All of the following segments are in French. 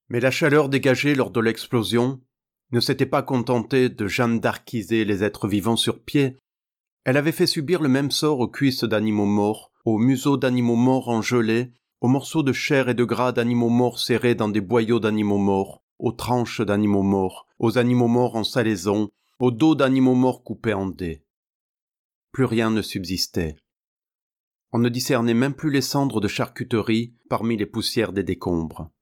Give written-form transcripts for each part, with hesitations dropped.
Mais la chaleur dégagée lors de l'explosion ne s'était pas contentée de Jeanne d'arquiser les êtres vivants sur pied. Elle avait fait subir le même sort aux cuisses d'animaux morts, aux museaux d'animaux morts en gelée, aux morceaux de chair et de gras d'animaux morts serrés dans des boyaux d'animaux morts, aux tranches d'animaux morts, aux animaux morts en salaison, aux dos d'animaux morts coupés en dés. Plus rien ne subsistait. On ne discernait même plus les cendres de charcuterie parmi les poussières des décombres.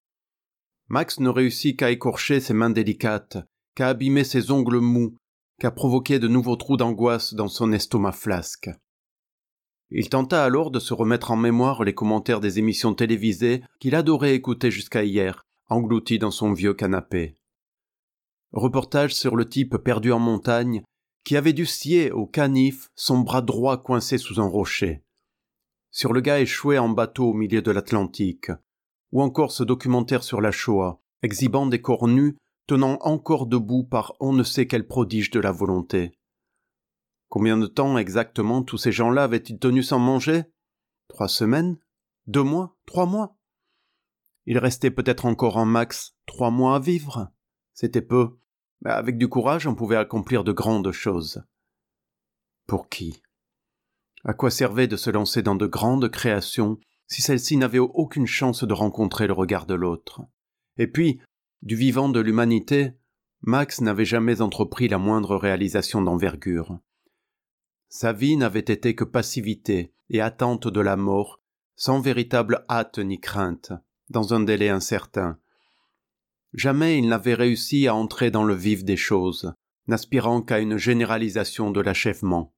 Max ne réussit qu'à écorcher ses mains délicates, qu'à abîmer ses ongles mous, qu'à provoquer de nouveaux trous d'angoisse dans son estomac flasque. Il tenta alors de se remettre en mémoire les commentaires des émissions télévisées qu'il adorait écouter jusqu'à hier, englouti dans son vieux canapé. Reportage sur le type perdu en montagne qui avait dû scier au canif son bras droit coincé sous un rocher. Sur le gars échoué en bateau au milieu de l'Atlantique. Ou encore ce documentaire sur la Shoah, exhibant des corps nus tenant encore debout par on ne sait quel prodige de la volonté. Combien de temps exactement tous ces gens-là avaient-ils tenu sans manger ? 3 semaines ? 2 mois ? 3 mois ? Il restait peut-être encore en max 3 mois à vivre. C'était peu, mais avec du courage on pouvait accomplir de grandes choses. Pour qui ? À quoi servait de se lancer dans de grandes créations si celle-ci n'avait aucune chance de rencontrer le regard de l'autre ? Et puis, du vivant de l'humanité, Max n'avait jamais entrepris la moindre réalisation d'envergure. Sa vie n'avait été que passivité et attente de la mort, sans véritable hâte ni crainte, dans un délai incertain. Jamais il n'avait réussi à entrer dans le vif des choses, n'aspirant qu'à une généralisation de l'achèvement.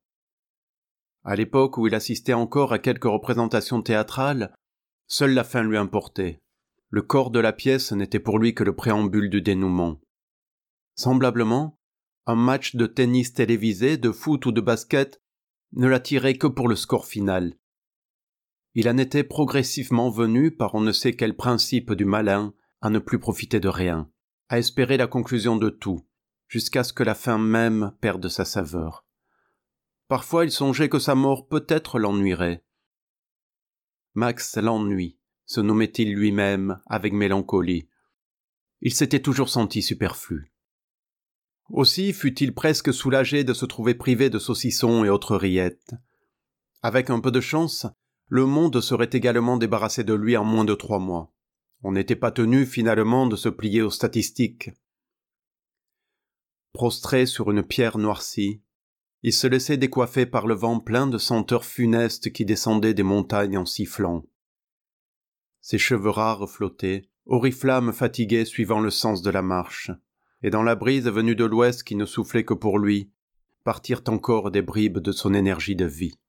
À l'époque où il assistait encore à quelques représentations théâtrales, seule la fin lui importait. Le corps de la pièce n'était pour lui que le préambule du dénouement. Semblablement, un match de tennis télévisé, de foot ou de basket ne l'attirait que pour le score final. Il en était progressivement venu, par on ne sait quel principe du malin, à ne plus profiter de rien, à espérer la conclusion de tout, jusqu'à ce que la fin même perde sa saveur. Parfois il songeait que sa mort peut-être l'ennuierait. Max l'ennui, se nommait-il lui-même avec mélancolie. Il s'était toujours senti superflu. Aussi fut-il presque soulagé de se trouver privé de saucissons et autres rillettes. Avec un peu de chance, le monde serait également débarrassé de lui en moins de 3 mois. On n'était pas tenu finalement de se plier aux statistiques. Prostré sur une pierre noircie, il se laissait décoiffer par le vent plein de senteurs funestes qui descendaient des montagnes en sifflant. Ses cheveux rares flottaient, oriflammes fatigués suivant le sens de la marche, et dans la brise venue de l'ouest qui ne soufflait que pour lui, partirent encore des bribes de son énergie de vie.